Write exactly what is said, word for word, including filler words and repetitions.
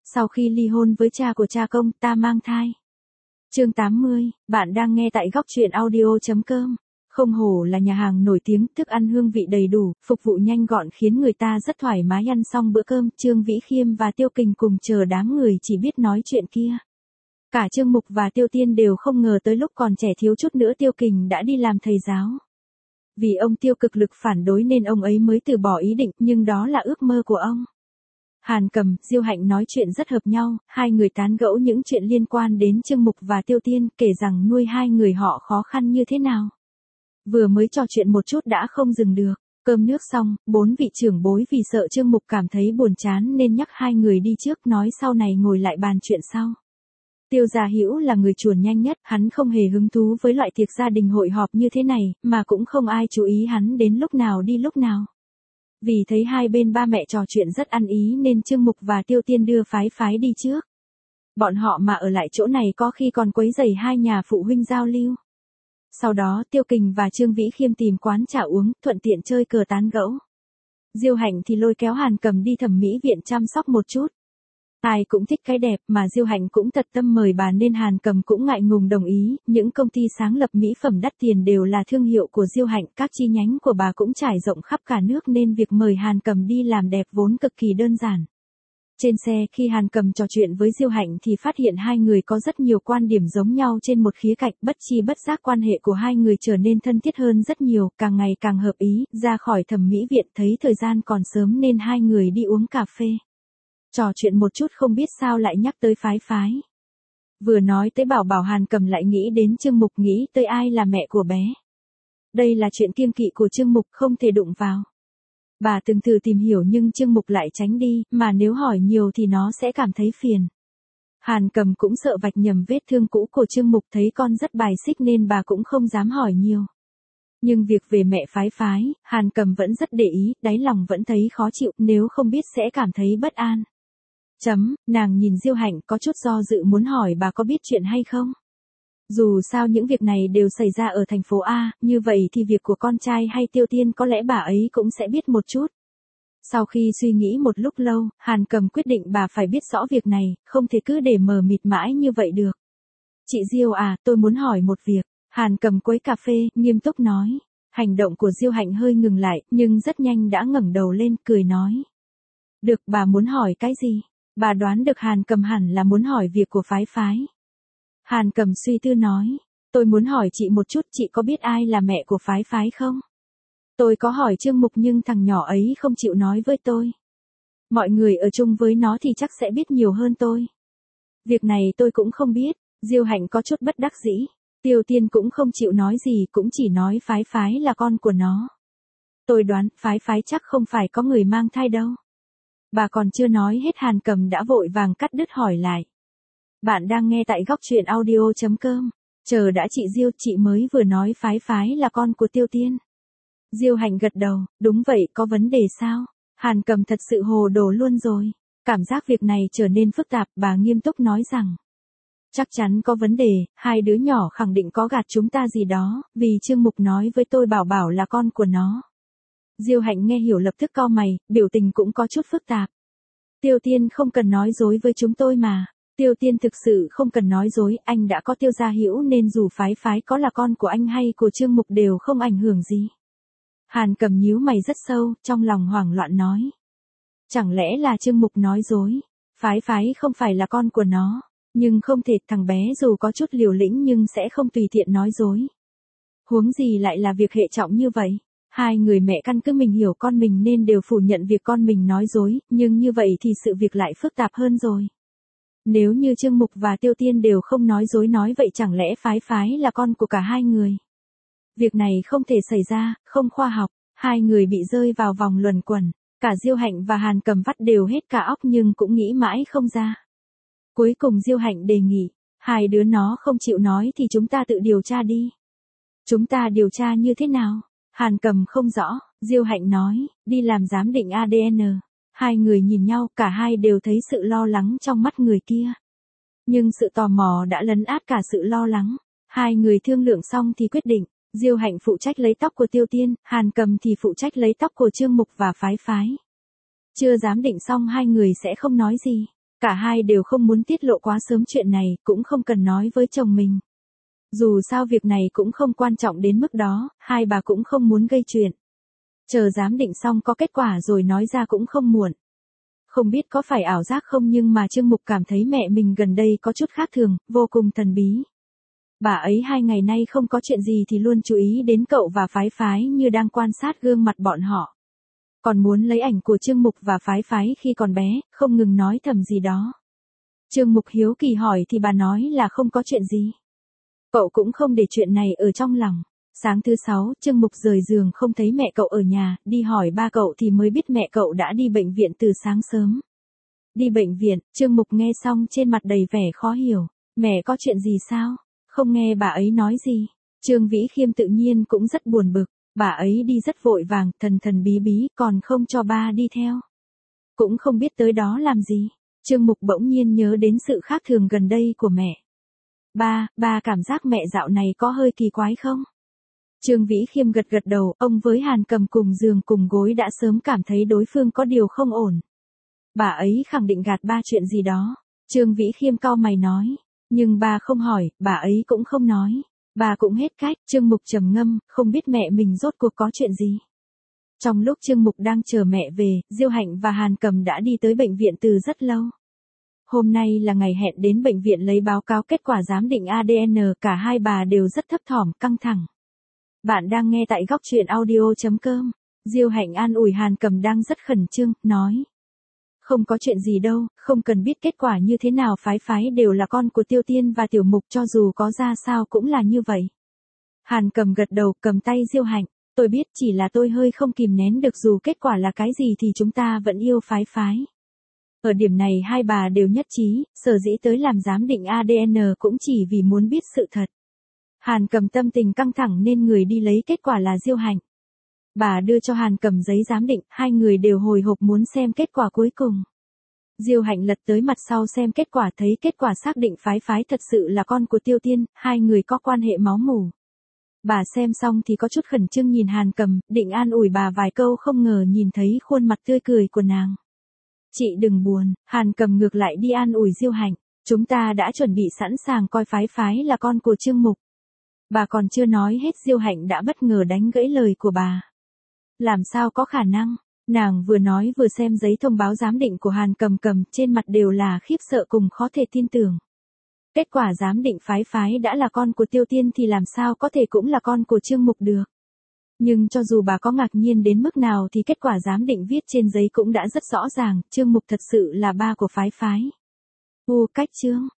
Sau khi ly hôn với cha của cha công, ta mang thai. Chương tám mươi, bạn đang nghe tại góc truyện audio chấm com. Không hổ là nhà hàng nổi tiếng, thức ăn hương vị đầy đủ, phục vụ nhanh gọn khiến người ta rất thoải mái ăn xong bữa cơm. Trương Vĩ Khiêm và Tiêu Kình cùng chờ đám người chỉ biết nói chuyện kia. Cả Trương Mục và Tiêu Tiên đều không ngờ tới lúc còn trẻ thiếu chút nữa Tiêu Kình đã đi làm thầy giáo. Vì ông Tiêu cực lực phản đối nên ông ấy mới từ bỏ ý định, nhưng đó là ước mơ của ông. Hàn Cầm, Diêu Hạnh nói chuyện rất hợp nhau, hai người tán gẫu những chuyện liên quan đến Trương Mục và Tiêu Tiên, kể rằng nuôi hai người họ khó khăn như thế nào. Vừa mới trò chuyện một chút đã không dừng được, cơm nước xong, bốn vị trưởng bối vì sợ Trương Mục cảm thấy buồn chán nên nhắc hai người đi trước, nói sau này ngồi lại bàn chuyện sau. Tiêu Gia Hữu là người chuồn nhanh nhất, hắn không hề hứng thú với loại tiệc gia đình hội họp như thế này, mà cũng không ai chú ý hắn đến lúc nào đi lúc nào. Vì thấy hai bên ba mẹ trò chuyện rất ăn ý nên Trương Mục và Tiêu Tiên đưa phái phái đi trước. Bọn họ mà ở lại chỗ này có khi còn quấy rầy hai nhà phụ huynh giao lưu. Sau đó Tiêu Kình và Trương Vĩ Khiêm tìm quán trà uống, thuận tiện chơi cờ tán gẫu. Diêu Hạnh thì lôi kéo Hàn Cầm đi thẩm mỹ viện chăm sóc một chút. Ai cũng thích cái đẹp mà Diêu Hạnh cũng thật tâm mời bà nên Hàn Cầm cũng ngại ngùng đồng ý, những công ty sáng lập mỹ phẩm đắt tiền đều là thương hiệu của Diêu Hạnh, các chi nhánh của bà cũng trải rộng khắp cả nước nên việc mời Hàn Cầm đi làm đẹp vốn cực kỳ đơn giản. Trên xe khi Hàn Cầm trò chuyện với Diêu Hạnh thì phát hiện hai người có rất nhiều quan điểm giống nhau trên một khía cạnh, bất chi bất giác quan hệ của hai người trở nên thân thiết hơn rất nhiều, càng ngày càng hợp ý. Ra khỏi thẩm mỹ viện thấy thời gian còn sớm nên hai người đi uống cà phê. Trò chuyện một chút không biết sao lại nhắc tới phái phái. Vừa nói tới Bảo Bảo Hàn Cầm lại nghĩ đến Trương Mục, nghĩ tới ai là mẹ của bé. Đây là chuyện kiêng kỵ của Trương Mục, không thể đụng vào. Bà từng thử tìm hiểu nhưng Trương Mục lại tránh đi, mà nếu hỏi nhiều thì nó sẽ cảm thấy phiền. Hàn Cầm cũng sợ vạch nhầm vết thương cũ của Trương Mục, thấy con rất bài xích nên bà cũng không dám hỏi nhiều. Nhưng việc về mẹ phái phái, Hàn Cầm vẫn rất để ý, đáy lòng vẫn thấy khó chịu, nếu không biết sẽ cảm thấy bất an. Chấm, nàng nhìn Diêu Hạnh có chút do dự muốn hỏi bà có biết chuyện hay không. Dù sao những việc này đều xảy ra ở thành phố A, như vậy thì việc của con trai hay Tiêu Tiên có lẽ bà ấy cũng sẽ biết một chút. Sau khi suy nghĩ một lúc lâu, Hàn Cầm quyết định bà phải biết rõ việc này, không thể cứ để mờ mịt mãi như vậy được. Chị Diêu à, tôi muốn hỏi một việc. Hàn Cầm quấy cà phê, nghiêm túc nói. Hành động của Diêu Hạnh hơi ngừng lại, nhưng rất nhanh đã ngẩng đầu lên, cười nói. Được, bà muốn hỏi cái gì? Bà đoán được Hàn Cầm hẳn là muốn hỏi việc của phái phái. Hàn Cầm suy tư nói, tôi muốn hỏi chị một chút, chị có biết ai là mẹ của phái phái không? Tôi có hỏi Trương Mục nhưng thằng nhỏ ấy không chịu nói với tôi. Mọi người ở chung với nó thì chắc sẽ biết nhiều hơn tôi. Việc này tôi cũng không biết. Diêu Hạnh có chút bất đắc dĩ. Tiêu Tiên cũng không chịu nói gì, cũng chỉ nói phái phái là con của nó. Tôi đoán phái phái chắc không phải có người mang thai đâu. Bà còn chưa nói hết Hàn Cầm đã vội vàng cắt đứt hỏi lại. Bạn đang nghe tại góc truyện audio chấm com. Chờ đã chị Diêu, chị mới vừa nói phái phái là con của Tiêu Tiên. Diêu Hạnh gật đầu, đúng vậy, có vấn đề sao? Hàn Cầm thật sự hồ đồ luôn rồi. Cảm giác việc này trở nên phức tạp, bà nghiêm túc nói rằng. Chắc chắn có vấn đề, hai đứa nhỏ khẳng định có gạt chúng ta gì đó, vì Trương Mục nói với tôi Bảo Bảo là con của nó. Diêu Hạnh nghe hiểu lập tức cau mày, biểu tình cũng có chút phức tạp. Tiêu Tiên không cần nói dối với chúng tôi mà. Tiêu Tiên thực sự không cần nói dối, anh đã có Tiêu Gia Hữu nên dù phái phái có là con của anh hay của Trương Mục đều không ảnh hưởng gì. Hàn Cầm nhíu mày rất sâu, trong lòng hoảng loạn nói. Chẳng lẽ là Trương Mục nói dối? Phái phái không phải là con của nó, nhưng không thể, thằng bé dù có chút liều lĩnh nhưng sẽ không tùy tiện nói dối. Huống gì lại là việc hệ trọng như vậy? Hai người mẹ căn cứ mình hiểu con mình nên đều phủ nhận việc con mình nói dối, nhưng như vậy thì sự việc lại phức tạp hơn rồi. Nếu như Trương Mục và Tiêu Tiên đều không nói dối, nói vậy chẳng lẽ phái phái là con của cả hai người? Việc này không thể xảy ra, không khoa học, hai người bị rơi vào vòng luẩn quẩn, cả Diêu Hạnh và Hàn Cầm vắt đều hết cả óc nhưng cũng nghĩ mãi không ra. Cuối cùng Diêu Hạnh đề nghị, hai đứa nó không chịu nói thì chúng ta tự điều tra đi. Chúng ta điều tra như thế nào? Hàn Cầm không rõ, Diêu Hạnh nói, đi làm giám định a đê en. Hai người nhìn nhau, cả hai đều thấy sự lo lắng trong mắt người kia. Nhưng sự tò mò đã lấn át cả sự lo lắng. Hai người thương lượng xong thì quyết định, Diêu Hạnh phụ trách lấy tóc của Tiêu Tiên, Hàn Cầm thì phụ trách lấy tóc của Trương Mục và phái phái. Chưa giám định xong hai người sẽ không nói gì. Cả hai đều không muốn tiết lộ quá sớm chuyện này, cũng không cần nói với chồng mình. Dù sao việc này cũng không quan trọng đến mức đó, hai bà cũng không muốn gây chuyện. Chờ giám định xong có kết quả rồi nói ra cũng không muộn. Không biết có phải ảo giác không nhưng mà Trương Mục cảm thấy mẹ mình gần đây có chút khác thường, vô cùng thần bí. Bà ấy hai ngày nay không có chuyện gì thì luôn chú ý đến cậu và Phái Phái như đang quan sát gương mặt bọn họ. Còn muốn lấy ảnh của Trương Mục và Phái Phái khi còn bé, không ngừng nói thầm gì đó. Trương Mục hiếu kỳ hỏi thì bà nói là không có chuyện gì. Cậu cũng không để chuyện này ở trong lòng. Sáng thứ sáu, Trương Mục rời giường không thấy mẹ cậu ở nhà, đi hỏi ba cậu thì mới biết mẹ cậu đã đi bệnh viện từ sáng sớm. Đi bệnh viện, Trương Mục nghe xong trên mặt đầy vẻ khó hiểu. Mẹ có chuyện gì sao? Không nghe bà ấy nói gì. Trương Vĩ Khiêm tự nhiên cũng rất buồn bực. Bà ấy đi rất vội vàng, thần thần bí bí, còn không cho ba đi theo. Cũng không biết tới đó làm gì. Trương Mục bỗng nhiên nhớ đến sự khác thường gần đây của mẹ. Ba, ba cảm giác mẹ dạo này có hơi kỳ quái không? Trương Vĩ Khiêm gật gật đầu, ông với Hàn Cầm cùng giường cùng gối đã sớm cảm thấy đối phương có điều không ổn. Bà ấy khẳng định gạt ba chuyện gì đó. Trương Vĩ Khiêm cau mày nói. Nhưng ba không hỏi, bà ấy cũng không nói. Bà cũng hết cách, Trương Mục trầm ngâm, không biết mẹ mình rốt cuộc có chuyện gì. Trong lúc Trương Mục đang chờ mẹ về, Diêu Hạnh và Hàn Cầm đã đi tới bệnh viện từ rất lâu. Hôm nay là ngày hẹn đến bệnh viện lấy báo cáo kết quả giám định a đê en, cả hai bà đều rất thấp thỏm, căng thẳng. Bạn đang nghe tại góc truyện audio chấm com. Diêu Hạnh an ủi Hàn Cầm đang rất khẩn trương, nói. Không có chuyện gì đâu, không cần biết kết quả như thế nào, Phái Phái đều là con của Tiêu Tiên và Tiểu Mục, cho dù có ra sao cũng là như vậy. Hàn Cầm gật đầu, cầm tay Diêu Hạnh. Tôi biết, chỉ là tôi hơi không kìm nén được, dù kết quả là cái gì thì chúng ta vẫn yêu Phái Phái. Ở điểm này hai bà đều nhất trí, sở dĩ tới làm giám định a đê en cũng chỉ vì muốn biết sự thật. Hàn Cầm tâm tình căng thẳng nên người đi lấy kết quả là Diêu Hạnh. Bà đưa cho Hàn Cầm giấy giám định, hai người đều hồi hộp muốn xem kết quả cuối cùng. Diêu Hạnh lật tới mặt sau xem kết quả, thấy kết quả xác định Phái Phái thật sự là con của Tiêu Tiên, hai người có quan hệ máu mủ. Bà xem xong thì có chút khẩn trương nhìn Hàn Cầm, định an ủi bà vài câu, không ngờ nhìn thấy khuôn mặt tươi cười của nàng. Chị đừng buồn, Hàn Cầm ngược lại đi an ủi Diêu Hạnh, chúng ta đã chuẩn bị sẵn sàng coi Phái Phái là con của Trương Mục. Bà còn chưa nói hết, Diêu Hạnh đã bất ngờ đánh gãy lời của bà. Làm sao có khả năng? Nàng vừa nói vừa xem giấy thông báo giám định của Hàn Cầm Cầm, trên mặt đều là khiếp sợ cùng khó thể tin tưởng. Kết quả giám định Phái Phái đã là con của Tiêu Tiên thì làm sao có thể cũng là con của Trương Mục được. Nhưng cho dù bà có ngạc nhiên đến mức nào thì kết quả giám định viết trên giấy cũng đã rất rõ ràng, Trương Mục thật sự là ba của Phái Phái. U cách Trương,